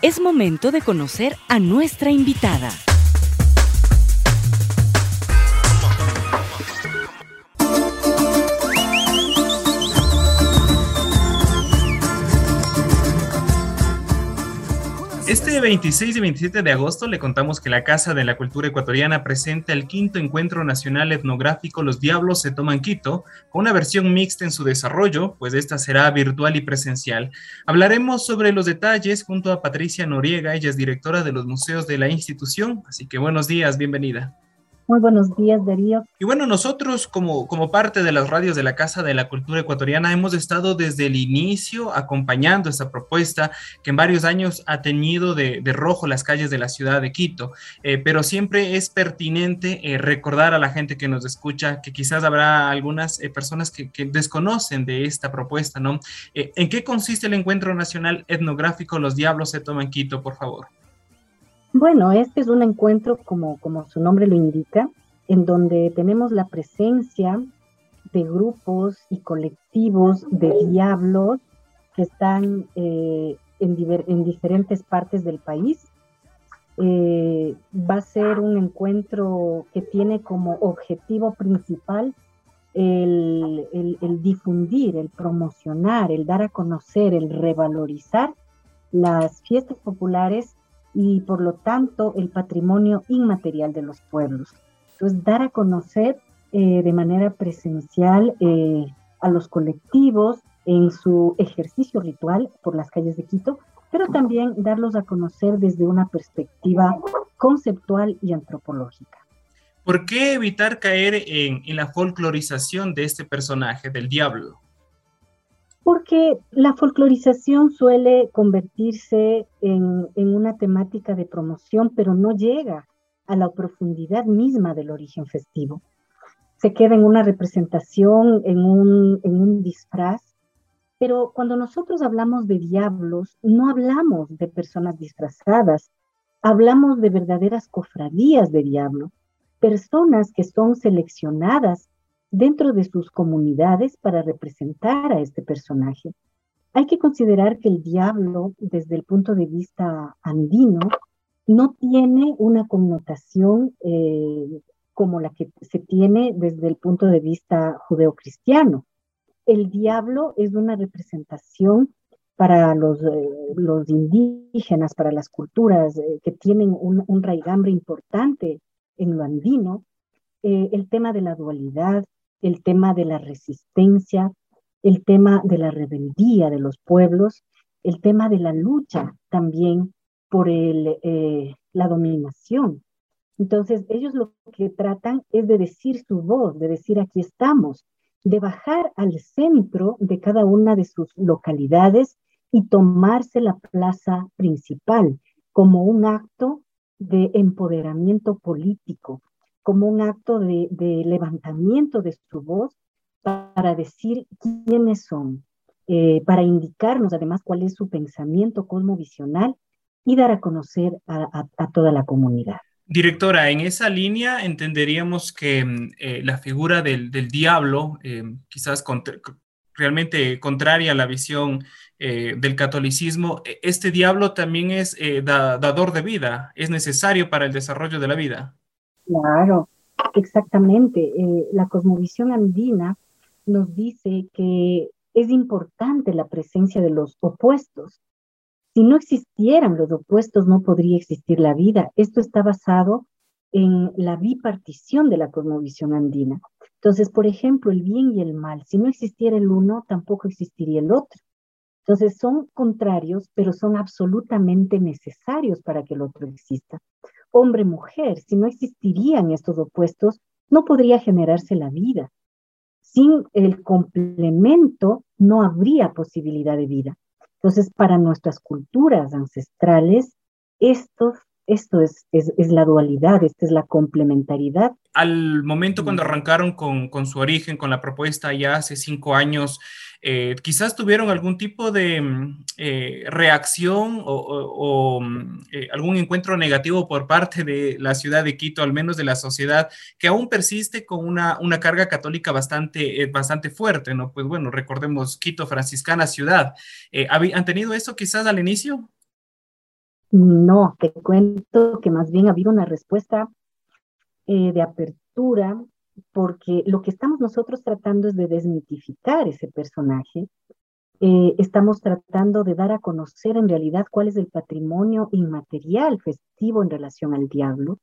Es momento de conocer a nuestra invitada. Este 26 y 27 de agosto le contamos que la Casa de la Cultura Ecuatoriana presenta el quinto Encuentro Nacional Etnográfico Los Diablos se toman Quito, con una versión mixta en su desarrollo, pues esta será virtual y presencial. Hablaremos sobre los detalles junto a Patricia Noriega, ella es directora de los museos de la institución, así que buenos días, bienvenida. Muy buenos días, Darío. Y bueno, nosotros como parte de las radios de la Casa de la Cultura Ecuatoriana hemos estado desde el inicio acompañando esta propuesta que en varios años ha teñido de rojo las calles de la ciudad de Quito, pero siempre es pertinente recordar a la gente que nos escucha que quizás habrá algunas personas que desconocen de esta propuesta, ¿no? ¿En qué consiste el Encuentro Nacional Etnográfico Los Diablos se toman Quito, por favor? Bueno, este es un encuentro, como su nombre lo indica, en donde tenemos la presencia de grupos y colectivos de diablos que están en diferentes partes del país. Va a ser un encuentro que tiene como objetivo principal el difundir, el promocionar, el dar a conocer, el revalorizar las fiestas populares y por lo tanto el patrimonio inmaterial de los pueblos. Entonces, dar a conocer de manera presencial a los colectivos en su ejercicio ritual por las calles de Quito, pero también darlos a conocer desde una perspectiva conceptual y antropológica. ¿Por qué evitar caer en la folclorización de este personaje, del diablo? Porque la folclorización suele convertirse en una temática de promoción, pero no llega a la profundidad misma del origen festivo. Se queda en una representación, en un disfraz, pero cuando nosotros hablamos de diablos, no hablamos de personas disfrazadas, hablamos de verdaderas cofradías de diablo, personas que son seleccionadas dentro de sus comunidades para representar a este personaje. Hay que considerar que el diablo, desde el punto de vista andino, no tiene una connotación como la que se tiene desde el punto de vista judeocristiano. El diablo es una representación para los indígenas, para las culturas que tienen un raigambre importante en lo andino, el tema de la dualidad, el tema de la resistencia, el tema de la rebeldía de los pueblos, el tema de la lucha también por la dominación. Entonces, ellos lo que tratan es de decir su voz, de decir aquí estamos, de bajar al centro de cada una de sus localidades y tomarse la plaza principal como un acto de empoderamiento político, como un acto de levantamiento de su voz para decir quiénes son, para indicarnos además cuál es su pensamiento cosmovisional y dar a conocer a toda la comunidad. Directora, en esa línea entenderíamos que la figura del diablo, quizás realmente contraria a la visión del catolicismo, este diablo también es dador de vida, es necesario para el desarrollo de la vida. Claro, exactamente. La cosmovisión andina nos dice que es importante la presencia de los opuestos. Si no existieran los opuestos, no podría existir la vida. Esto está basado en la bipartición de la cosmovisión andina. Entonces, por ejemplo, el bien y el mal, si no existiera el uno, tampoco existiría el otro. Entonces, son contrarios, pero son absolutamente necesarios para que el otro exista. Hombre-mujer, si no existirían estos opuestos, no podría generarse la vida. Sin el complemento, no habría posibilidad de vida. Entonces, para nuestras culturas ancestrales, esto es la dualidad, esta es la complementariedad. Al momento cuando arrancaron con su origen, con la propuesta ya hace 5 años, quizás tuvieron algún tipo de reacción o algún encuentro negativo por parte de la ciudad de Quito, al menos de la sociedad, que aún persiste con una carga católica bastante fuerte, ¿no? Pues bueno, recordemos Quito, franciscana ciudad. ¿Han tenido eso quizás al inicio? No, te cuento que más bien ha habido una respuesta de apertura, porque lo que estamos nosotros tratando es de desmitificar ese personaje. Estamos tratando de dar a conocer en realidad cuál es el patrimonio inmaterial festivo en relación al diablo.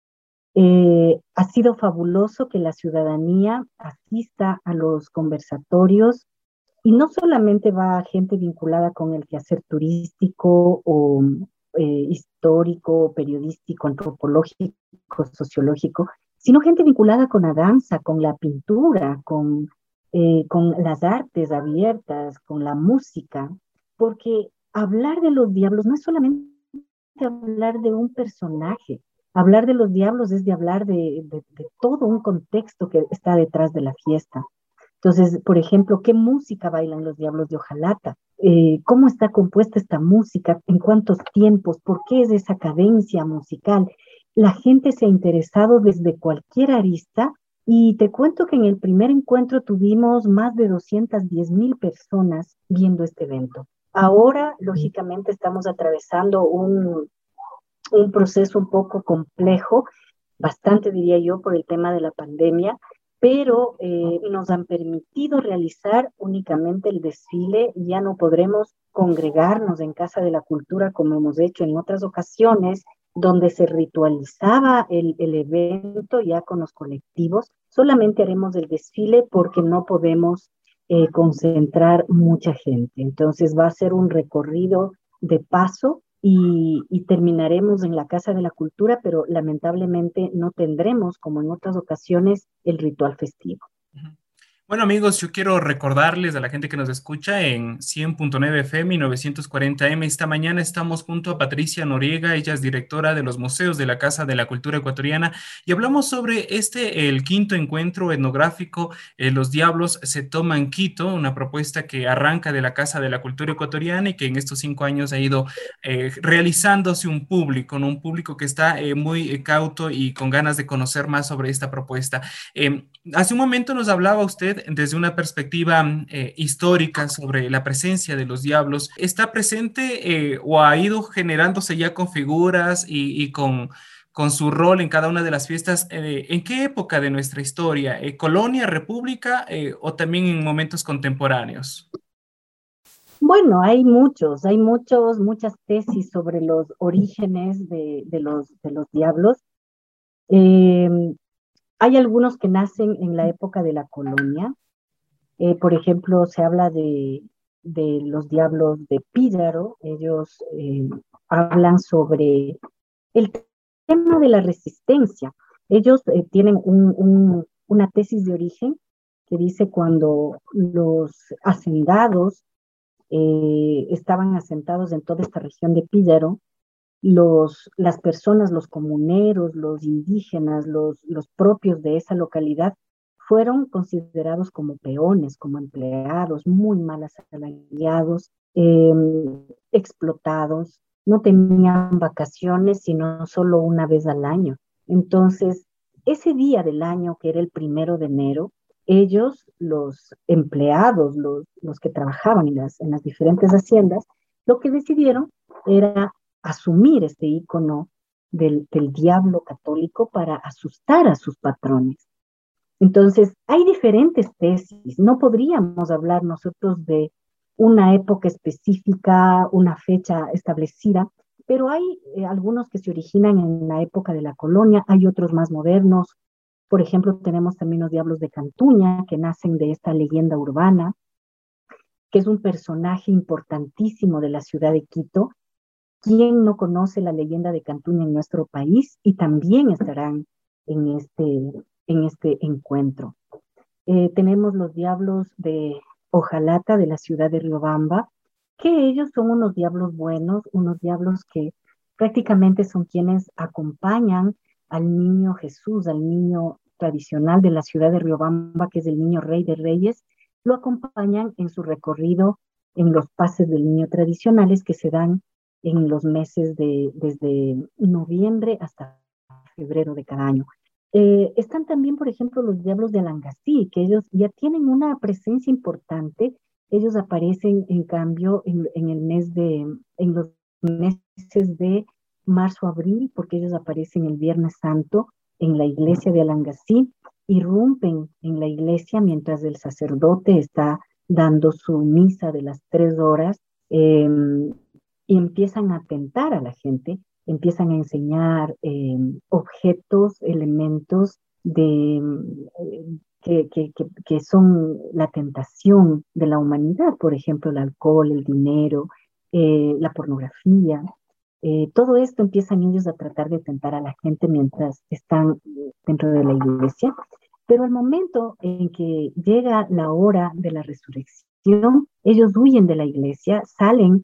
Ha sido fabuloso que la ciudadanía asista a los conversatorios y no solamente va gente vinculada con el quehacer turístico o histórico, periodístico, antropológico, sociológico, sino gente vinculada con la danza, con la pintura, con las artes abiertas, con la música, porque hablar de los diablos no es solamente hablar de un personaje. Hablar de los diablos es de hablar de todo un contexto que está detrás de la fiesta. Entonces, por ejemplo, ¿qué música bailan los diablos de Ojalata? ¿Cómo está compuesta esta música? ¿En cuántos tiempos? ¿Por qué es esa cadencia musical? La gente se ha interesado desde cualquier arista y te cuento que en el primer encuentro tuvimos más de 210,000 personas viendo este evento. Ahora, lógicamente, estamos atravesando un proceso un poco complejo, bastante diría yo, por el tema de la pandemia, pero nos han permitido realizar únicamente el desfile. Ya no podremos congregarnos en Casa de la Cultura como hemos hecho en otras ocasiones, donde se ritualizaba el evento ya con los colectivos. Solamente haremos el desfile porque no podemos concentrar mucha gente. Entonces va a ser un recorrido de paso y terminaremos en la Casa de la Cultura, pero lamentablemente no tendremos, como en otras ocasiones, el ritual festivo. Bueno, amigos, yo quiero recordarles a la gente que nos escucha en 100.9 FM y 940M. Esta mañana estamos junto a Patricia Noriega, ella es directora de los museos de la Casa de la Cultura Ecuatoriana, y hablamos sobre el quinto encuentro etnográfico, Los Diablos se toman Quito, una propuesta que arranca de la Casa de la Cultura Ecuatoriana y que en estos 5 años ha ido realizándose un público, ¿no? Un público que está muy cauto y con ganas de conocer más sobre esta propuesta. Hace un momento nos hablaba usted desde una perspectiva histórica sobre la presencia de los diablos. ¿Está presente o ha ido generándose ya con figuras y con su rol en cada una de las fiestas? ¿En qué época de nuestra historia? ¿Colonia, república o también en momentos contemporáneos? Bueno, muchas tesis sobre los orígenes de los diablos. Eh, Hay algunos que nacen en la época de la colonia. Por ejemplo, se habla de los diablos de Píllaro. Ellos hablan sobre el tema de la resistencia. Ellos tienen una tesis de origen que dice cuando los hacendados estaban asentados en toda esta región de Píllaro, las personas, los comuneros, los indígenas, los propios de esa localidad, fueron considerados como peones, como empleados, muy mal asalariados, explotados, no tenían vacaciones sino solo una vez al año. Entonces, ese día del año, que era el 1 de enero, ellos, los empleados, los que trabajaban en las diferentes haciendas, lo que decidieron era asumir este icono del diablo católico para asustar a sus patrones. Entonces, hay diferentes tesis. No podríamos hablar nosotros de una época específica, una fecha establecida, pero hay algunos que se originan en la época de la colonia, hay otros más modernos. Por ejemplo, tenemos también los diablos de Cantuña, que nacen de esta leyenda urbana, que es un personaje importantísimo de la ciudad de Quito. ¿Quién no conoce la leyenda de Cantuña en nuestro país? Y también estarán en este encuentro. Tenemos los diablos de Ojalata, de la ciudad de Riobamba, que ellos son unos diablos buenos, unos diablos que prácticamente son quienes acompañan al niño Jesús, al niño tradicional de la ciudad de Riobamba, que es el niño Rey de Reyes. Lo acompañan en su recorrido en los pases del niño tradicionales que se dan en los meses desde noviembre hasta febrero de cada año. Están también, por ejemplo, los diablos de Alangasí, que ellos ya tienen una presencia importante. Ellos aparecen, en cambio, en los meses de marzo-abril, porque ellos aparecen el Viernes Santo en la iglesia de Alangasí, irrumpen en la iglesia mientras el sacerdote está dando su misa de las 3 horas, y empiezan a tentar a la gente, empiezan a enseñar objetos, elementos que son la tentación de la humanidad, por ejemplo, el alcohol, el dinero, la pornografía. Todo esto empiezan ellos a tratar de tentar a la gente mientras están dentro de la iglesia, pero al momento en que llega la hora de la resurrección, ellos huyen de la iglesia, salen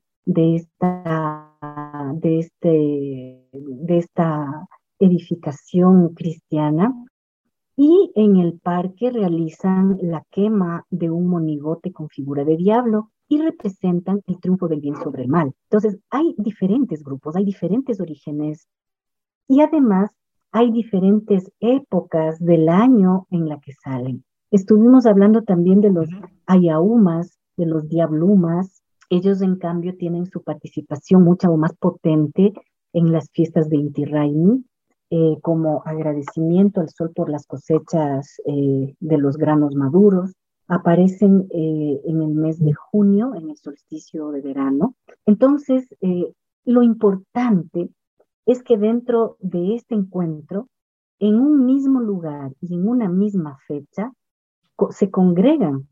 de esta edificación cristiana y en el parque realizan la quema de un monigote con figura de diablo y representan el triunfo del bien sobre el mal. Entonces, hay diferentes grupos, hay diferentes orígenes y además hay diferentes épocas del año en la que salen. Estuvimos hablando también de los ayahumas, de los diablumas. Ellos, en cambio, tienen su participación mucho más potente en las fiestas de Inti Raymi, como agradecimiento al sol por las cosechas de los granos maduros. Aparecen en el mes de junio, en el solsticio de verano. Entonces, lo importante es que dentro de este encuentro, en un mismo lugar y en una misma fecha, se congregan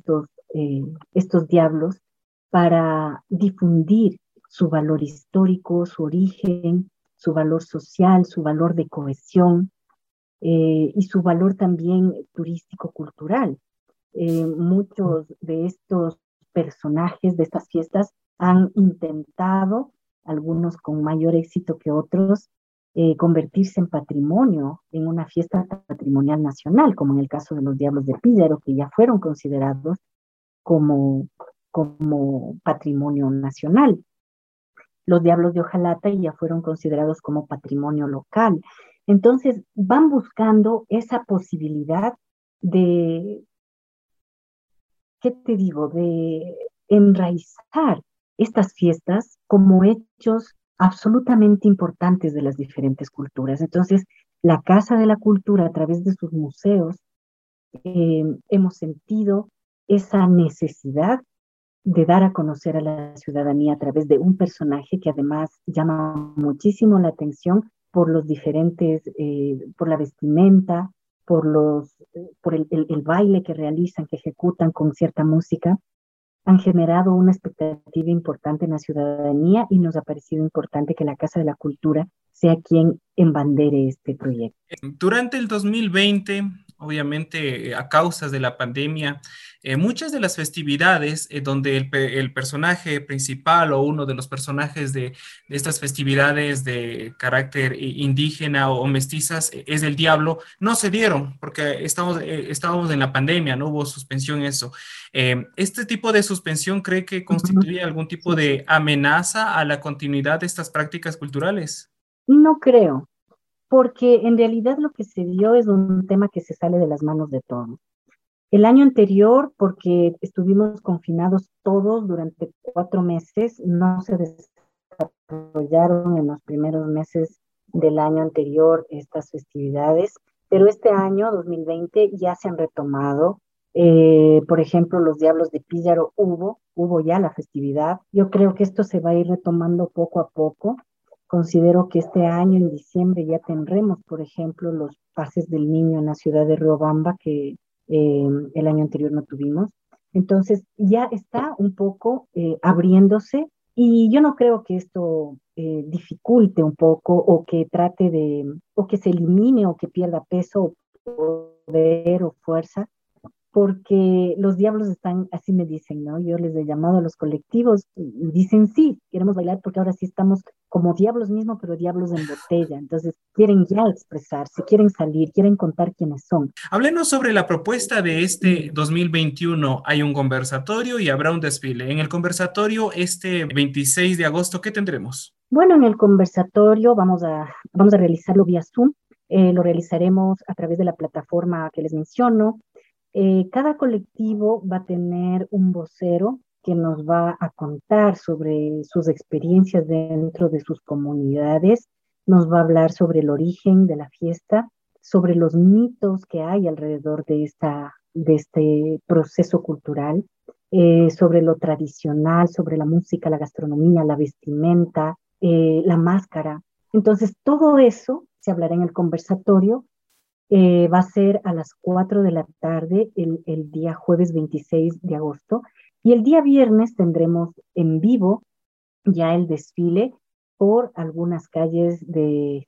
estos diablos para difundir su valor histórico, su origen, su valor social, su valor de cohesión y su valor también turístico-cultural. Muchos de estos personajes de estas fiestas han intentado, algunos con mayor éxito que otros, convertirse en patrimonio, en una fiesta patrimonial nacional, como en el caso de los Diablos de Píllaro, que ya fueron considerados como patrimonio nacional. Los Diablos de Ojalata ya fueron considerados como patrimonio local. Entonces, van buscando esa posibilidad de, ¿qué te digo?, de enraizar estas fiestas como hechos absolutamente importantes de las diferentes culturas. Entonces, la Casa de la Cultura, a través de sus museos, hemos sentido esa necesidad de dar a conocer a la ciudadanía a través de un personaje que además llama muchísimo la atención por los diferentes, por la vestimenta, por el baile que realizan, que ejecutan con cierta música. Han generado una expectativa importante en la ciudadanía y nos ha parecido importante que la Casa de la Cultura sea quien embandere este proyecto. Durante el 2020, obviamente a causas de la pandemia, muchas de las festividades donde el personaje principal o uno de los personajes de estas festividades de carácter indígena o mestizas es el diablo, no se dieron porque estábamos en la pandemia, no hubo suspensión eso. ¿Este tipo de suspensión cree que constituye algún tipo de amenaza a la continuidad de estas prácticas culturales? No creo, porque en realidad lo que se dio es un tema que se sale de las manos de todos. El año anterior, porque estuvimos confinados todos durante 4 meses, no se desarrollaron en los primeros meses del año anterior estas festividades, pero este año, 2020, ya se han retomado. Por ejemplo, los Diablos de Píllaro hubo ya la festividad. Yo creo que esto se va a ir retomando poco a poco. Considero que este año, en diciembre, ya tendremos, por ejemplo, los pases del niño en la ciudad de Riobamba, que el año anterior no tuvimos. Entonces, ya está un poco abriéndose y yo no creo que esto dificulte un poco o que o que se elimine o que pierda peso o poder o fuerza, porque los diablos están, así me dicen, ¿no? Yo les he llamado a los colectivos y dicen, sí, queremos bailar porque ahora sí estamos como diablos mismo, pero diablos en botella. Entonces, quieren ya expresarse, quieren salir, quieren contar quiénes son. Háblenos sobre la propuesta de este 2021. Hay un conversatorio y habrá un desfile. En el conversatorio, este 26 de agosto, ¿qué tendremos? Bueno, en el conversatorio vamos a realizarlo vía Zoom. Lo realizaremos a través de la plataforma que les menciono. Cada colectivo va a tener un vocero que nos va a contar sobre sus experiencias dentro de sus comunidades. Nos va a hablar sobre el origen de la fiesta, sobre los mitos que hay alrededor de este proceso cultural, sobre lo tradicional, sobre la música, la gastronomía, la vestimenta, la máscara. Entonces, todo eso se hablará en el conversatorio. Va a ser a las 4 de la tarde el día jueves 26 de agosto. Y el día viernes tendremos en vivo ya el desfile por algunas calles del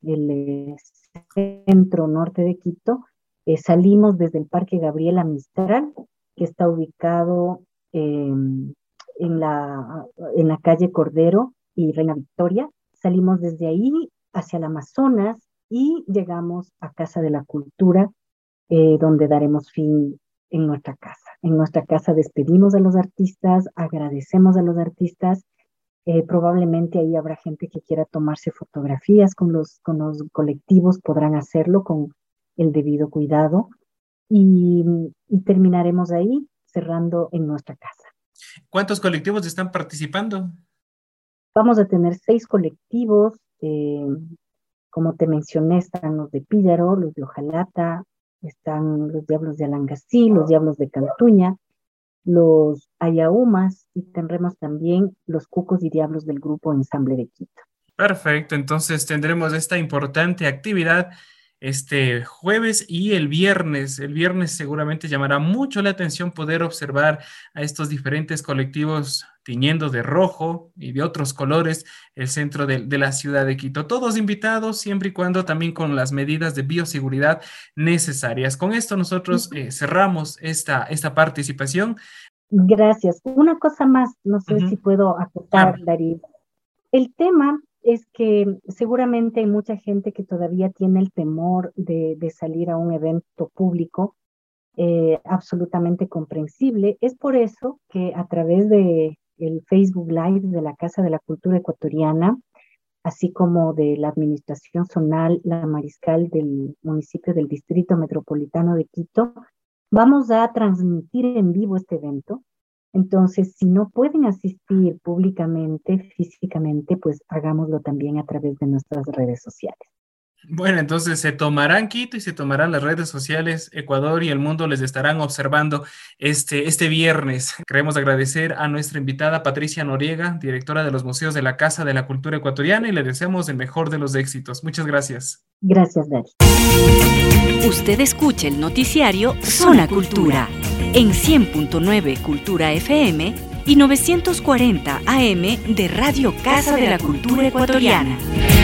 centro norte de Quito. Salimos desde el Parque Gabriela Mistral, que está ubicado en la calle Cordero y Reina Victoria. Salimos desde ahí hacia el Amazonas y llegamos a Casa de la Cultura, donde daremos fin en nuestra casa. En nuestra casa despedimos a los artistas, agradecemos a los artistas. Probablemente ahí habrá gente que quiera tomarse fotografías con los colectivos, podrán hacerlo con el debido cuidado y terminaremos ahí cerrando en nuestra casa. ¿Cuántos colectivos están participando? Vamos a tener 6 colectivos, como te mencioné, están los de Píllaro, los de Ojalata, están los Diablos de Alangasí, los Diablos de Cantuña, los Ayahumas y tendremos también los Cucos y Diablos del Grupo Ensamble de Quito. Perfecto, entonces tendremos esta importante actividad este jueves y el viernes. El viernes seguramente llamará mucho la atención poder observar a estos diferentes colectivos tiñendo de rojo y de otros colores el centro de la ciudad de Quito. Todos invitados, siempre y cuando también con las medidas de bioseguridad necesarias. Con esto nosotros cerramos esta participación. Gracias. Una cosa más, no sé si puedo acotar, Darío. El tema es que seguramente hay mucha gente que todavía tiene el temor de salir a un evento público, absolutamente comprensible. Es por eso que a través de el Facebook Live de la Casa de la Cultura Ecuatoriana, así como de la Administración Zonal La Mariscal del municipio del Distrito Metropolitano de Quito, vamos a transmitir en vivo este evento. Entonces, si no pueden asistir públicamente, físicamente, pues hagámoslo también a través de nuestras redes sociales. Bueno, entonces se tomarán Quito y se tomarán las redes sociales. Ecuador y el mundo les estarán observando este viernes. Queremos agradecer a nuestra invitada Patricia Noriega, directora de los Museos de la Casa de la Cultura Ecuatoriana, y le deseamos el mejor de los éxitos. Muchas gracias. Gracias, Dari. Usted escucha el noticiario Zona Cultura en 100.9 Cultura FM y 940 AM de Radio Casa de la Cultura Ecuatoriana.